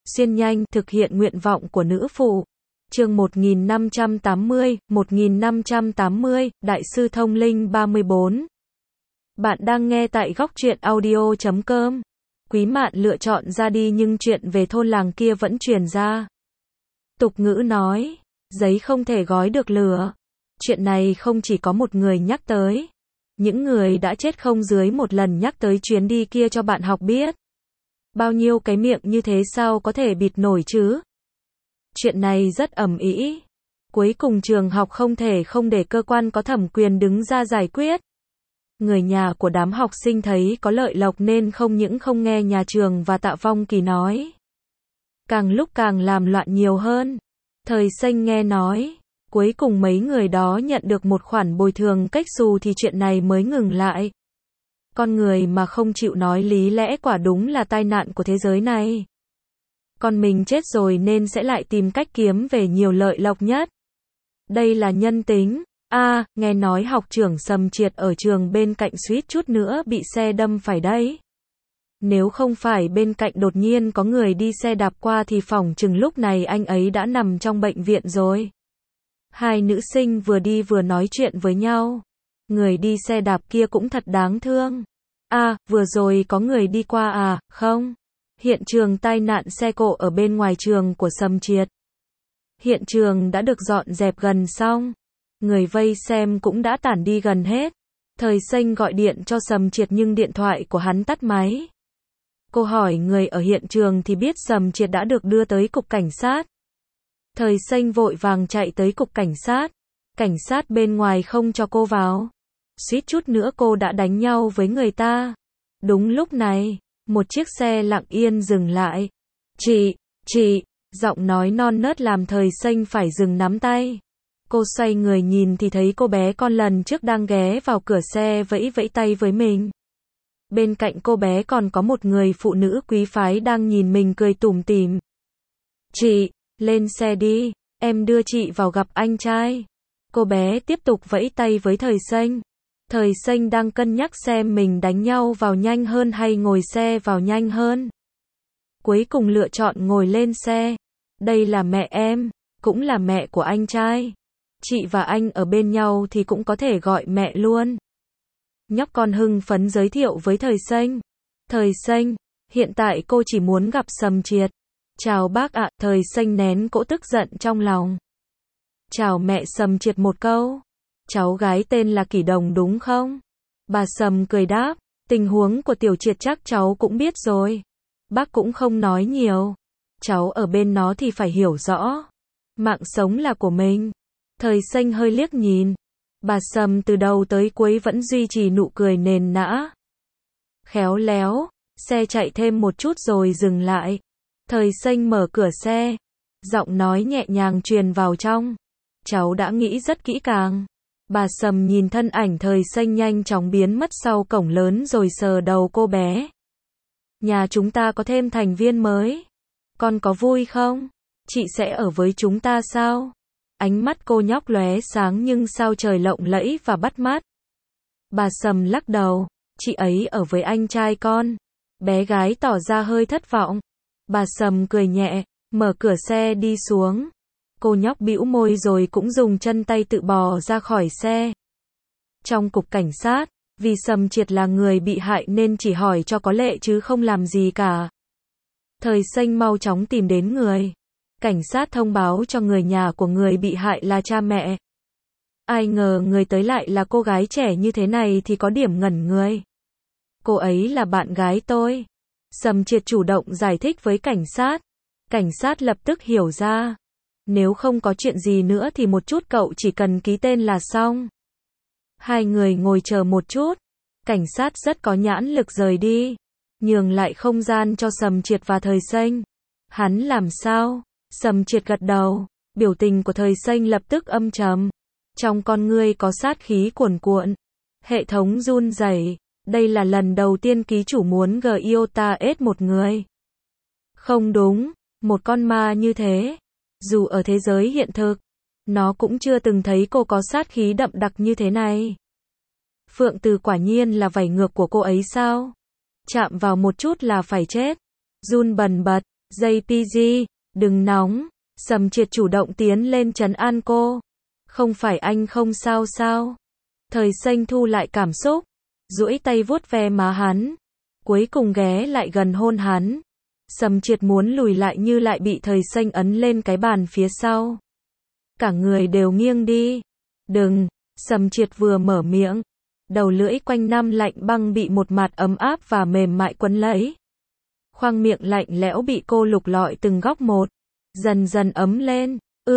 xuyên nhanh, thực hiện nguyện vọng của nữ phụ. Chương 1580, Đại sư Thông Linh 34. Bạn đang nghe tại góc truyện audio.com. Quý Mạn lựa chọn ra đi nhưng chuyện về thôn làng kia vẫn truyền ra. Tục ngữ nói, giấy không thể gói được lửa. Chuyện này không chỉ có một người nhắc tới. Những người đã chết không dưới một lần nhắc tới chuyến đi kia cho bạn học biết. Bao nhiêu cái miệng như thế sao có thể bịt nổi chứ? Chuyện này rất ầm ĩ. Cuối cùng trường học không thể không để cơ quan có thẩm quyền đứng ra giải quyết. Người nhà của đám học sinh thấy có lợi lộc nên không những không nghe nhà trường và Tạ Phong Kỳ nói. Càng lúc càng làm loạn nhiều hơn. Thời Xanh nghe nói, cuối cùng mấy người đó nhận được một khoản bồi thường cách xù thì chuyện này mới ngừng lại. Con người mà không chịu nói lý lẽ quả đúng là tai nạn của thế giới này. Con mình chết rồi nên sẽ lại tìm cách kiếm về nhiều lợi lộc nhất. Đây là nhân tính. Nghe nói học trưởng Sầm Triệt ở trường bên cạnh suýt chút nữa bị xe đâm phải đấy. Nếu không phải bên cạnh đột nhiên có người đi xe đạp qua thì phỏng chừng lúc này anh ấy đã nằm trong bệnh viện rồi. Hai nữ sinh vừa đi vừa nói chuyện với nhau. Người đi xe đạp kia cũng thật đáng thương. Vừa rồi có người đi qua à, không? Hiện trường tai nạn xe cộ ở bên ngoài trường của Sầm Triệt. Hiện trường đã được dọn dẹp gần xong. Người vây xem cũng đã tản đi gần hết. Thời Xanh gọi điện cho Sầm Triệt nhưng điện thoại của hắn tắt máy. Cô hỏi người ở hiện trường thì biết Sầm Triệt đã được đưa tới cục cảnh sát. Thời Xanh vội vàng chạy tới cục cảnh sát. Cảnh sát bên ngoài không cho cô vào. Suýt chút nữa cô đã đánh nhau với người ta. Đúng lúc này, một chiếc xe lặng yên dừng lại. Chị, giọng nói non nớt làm Thời Xanh phải dừng nắm tay. Cô xoay người nhìn thì thấy cô bé con lần trước đang ghé vào cửa xe vẫy vẫy tay với mình. Bên cạnh cô bé còn có một người phụ nữ quý phái đang nhìn mình cười tủm tỉm. Chị, lên xe đi, em đưa chị vào gặp anh trai. Cô bé tiếp tục vẫy tay với Thời Xanh. Thời Xanh đang cân nhắc xem mình đánh nhau vào nhanh hơn hay ngồi xe vào nhanh hơn. Cuối cùng lựa chọn ngồi lên xe. Đây là mẹ em, cũng là mẹ của anh trai. Chị và anh ở bên nhau thì cũng có thể gọi mẹ luôn. Nhóc con hưng phấn giới thiệu với Thời Xanh. Thời Xanh, hiện tại cô chỉ muốn gặp Sầm Triệt. Chào bác ạ, Thời Xanh nén cỗ tức giận trong lòng. Chào mẹ Sầm Triệt một câu. Cháu gái tên là Kỷ Đồng đúng không? Bà Sầm cười đáp, tình huống của Tiểu Triệt chắc cháu cũng biết rồi. Bác cũng không nói nhiều. Cháu ở bên nó thì phải hiểu rõ. Mạng sống là của mình. Thời Xanh hơi liếc nhìn. Bà Sầm từ đầu tới cuối vẫn duy trì nụ cười nền nã. Khéo léo, xe chạy thêm một chút rồi dừng lại. Thời Xanh mở cửa xe. Giọng nói nhẹ nhàng truyền vào trong. Cháu đã nghĩ rất kỹ càng. Bà Sầm nhìn thân ảnh Thời Xanh nhanh chóng biến mất sau cổng lớn rồi sờ đầu cô bé. Nhà chúng ta có thêm thành viên mới. Con có vui không? Chị sẽ ở với chúng ta sao? Ánh mắt cô nhóc lóe sáng nhưng sao trời lộng lẫy và bắt mắt. Bà Sầm lắc đầu. Chị ấy ở với anh trai con. Bé gái tỏ ra hơi thất vọng. Bà Sầm cười nhẹ, mở cửa xe đi xuống. Cô nhóc bĩu môi rồi cũng dùng chân tay tự bò ra khỏi xe. Trong cục cảnh sát, vì Sầm Triệt là người bị hại nên chỉ hỏi cho có lệ chứ không làm gì cả. Thời Xanh mau chóng tìm đến người. Cảnh sát thông báo cho người nhà của người bị hại là cha mẹ. Ai ngờ người tới lại là cô gái trẻ như thế này thì có điểm ngẩn người. Cô ấy là bạn gái tôi. Sầm Triệt chủ động giải thích với cảnh sát. Cảnh sát lập tức hiểu ra. Nếu không có chuyện gì nữa thì một chút cậu chỉ cần ký tên là xong. Hai người ngồi chờ một chút. Cảnh sát rất có nhãn lực rời đi. Nhường lại không gian cho Sầm Triệt và Thời Xanh. Hắn làm sao? Sầm Triệt gật đầu. Biểu tình của Thời Xanh lập tức âm trầm. Trong con ngươi có sát khí cuồn cuộn. Hệ thống run rẩy. Đây là lần đầu tiên ký chủ muốn Giota ết một người. Không đúng. Một con ma như thế. Dù ở thế giới hiện thực, nó cũng chưa từng thấy cô có sát khí đậm đặc như thế này. Phượng Từ quả nhiên là vảy ngược của cô ấy sao? Chạm vào một chút là phải chết. Run bần bật, JPG, đừng nóng. Sầm Triệt chủ động tiến lên trấn an cô. Không phải anh không sao sao? Thời Xanh thu lại cảm xúc, duỗi tay vuốt ve má hắn, cuối cùng ghé lại gần hôn hắn. Sầm Triệt muốn lùi lại như lại bị Thời Xanh ấn lên cái bàn phía sau. Cả người đều nghiêng đi. Đừng, Sầm Triệt vừa mở miệng, đầu lưỡi quanh năm lạnh băng bị một mặt ấm áp và mềm mại quấn lấy. Khoang miệng lạnh lẽo bị cô lục lọi từng góc một, dần dần ấm lên.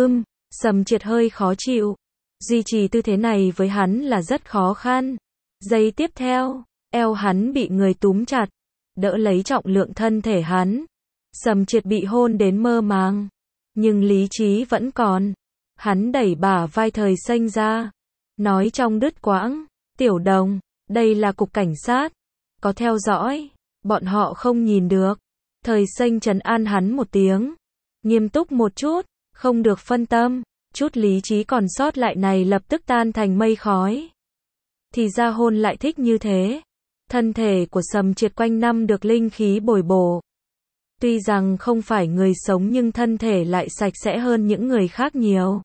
Sầm Triệt hơi khó chịu. Duy trì tư thế này với hắn là rất khó khăn. Giây tiếp theo, eo hắn bị người túm chặt, đỡ lấy trọng lượng thân thể hắn. Sầm Triệt bị hôn đến mơ màng, nhưng lý trí vẫn còn. Hắn đẩy bả vai Thời Xanh ra, nói trong đứt quãng, Tiểu Đồng, đây là cục cảnh sát, có theo dõi, bọn họ không nhìn được. Thời Xanh trấn an hắn một tiếng, nghiêm túc một chút, không được phân tâm. Chút lý trí còn sót lại này lập tức tan thành mây khói. Thì ra hôn lại thích như thế. Thân thể của Sầm Triệt quanh năm được linh khí bồi bổ. Tuy rằng không phải người sống nhưng thân thể lại sạch sẽ hơn những người khác nhiều.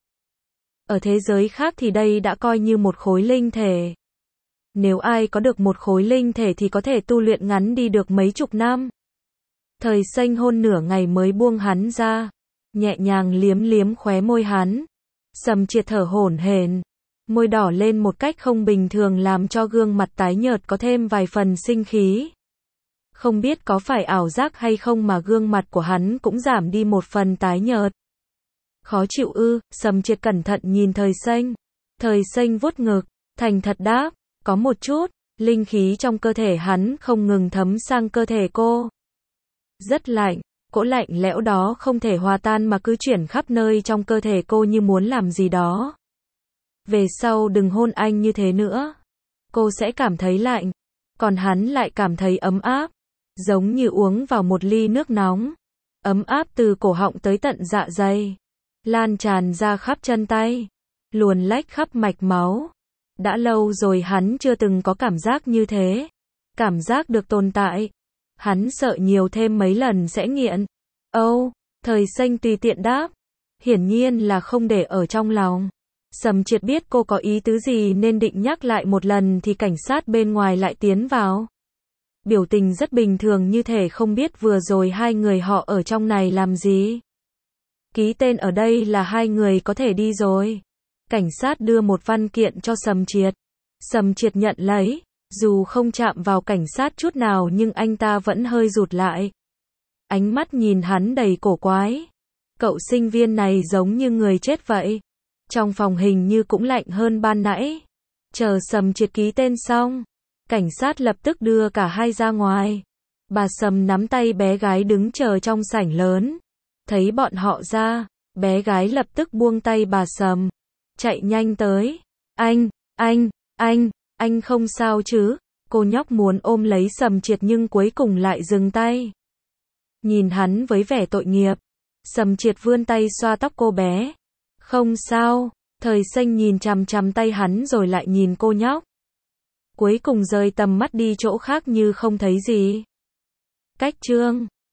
Ở thế giới khác thì đây đã coi như một khối linh thể. Nếu ai có được một khối linh thể thì có thể tu luyện ngắn đi được mấy chục năm. Thời Xanh hôn nửa ngày mới buông hắn ra, nhẹ nhàng liếm liếm khóe môi hắn. Sầm Triệt thở hổn hển, môi đỏ lên một cách không bình thường làm cho gương mặt tái nhợt có thêm vài phần sinh khí. Không biết có phải ảo giác hay không mà gương mặt của hắn cũng giảm đi một phần tái nhợt. Khó chịu ư? Sầm Triệt cẩn thận nhìn Thời Xanh. Thời Xanh vuốt ngực, thành thật đáp, có một chút. Linh khí trong cơ thể hắn không ngừng thấm sang cơ thể cô. Rất lạnh. Cỗ lạnh lẽo đó không thể hòa tan mà cứ chuyển khắp nơi trong cơ thể cô như muốn làm gì đó. Về sau đừng hôn anh như thế nữa. Cô sẽ cảm thấy lạnh. Còn hắn lại cảm thấy ấm áp. Giống như uống vào một ly nước nóng. Ấm áp từ cổ họng tới tận dạ dày. Lan tràn ra khắp chân tay. Luồn lách khắp mạch máu. Đã lâu rồi hắn chưa từng có cảm giác như thế. Cảm giác được tồn tại. Hắn sợ nhiều thêm mấy lần sẽ nghiện. Thời Xanh tùy tiện đáp. Hiển nhiên là không để ở trong lòng. Sầm Triệt biết cô có ý tứ gì nên định nhắc lại một lần thì cảnh sát bên ngoài lại tiến vào. Biểu tình rất bình thường như thể không biết vừa rồi hai người họ ở trong này làm gì. Ký tên ở đây là hai người có thể đi rồi. Cảnh sát đưa một văn kiện cho Sầm Triệt. Sầm Triệt nhận lấy. Dù không chạm vào cảnh sát chút nào nhưng anh ta vẫn hơi rụt lại. Ánh mắt nhìn hắn đầy cổ quái. Cậu sinh viên này giống như người chết vậy. Trong phòng hình như cũng lạnh hơn ban nãy. Chờ Sầm Triệt ký tên xong, cảnh sát lập tức đưa cả hai ra ngoài. Bà Sầm nắm tay bé gái đứng chờ trong sảnh lớn. Thấy bọn họ ra, bé gái lập tức buông tay bà Sầm. Chạy nhanh tới. Anh không sao chứ? Cô nhóc muốn ôm lấy Sầm Triệt nhưng cuối cùng lại dừng tay. Nhìn hắn với vẻ tội nghiệp. Sầm Triệt vươn tay xoa tóc cô bé. Không sao. Thời Xanh nhìn chằm chằm tay hắn rồi lại nhìn cô nhóc. Cuối cùng rời tầm mắt đi chỗ khác như không thấy gì. Cách chương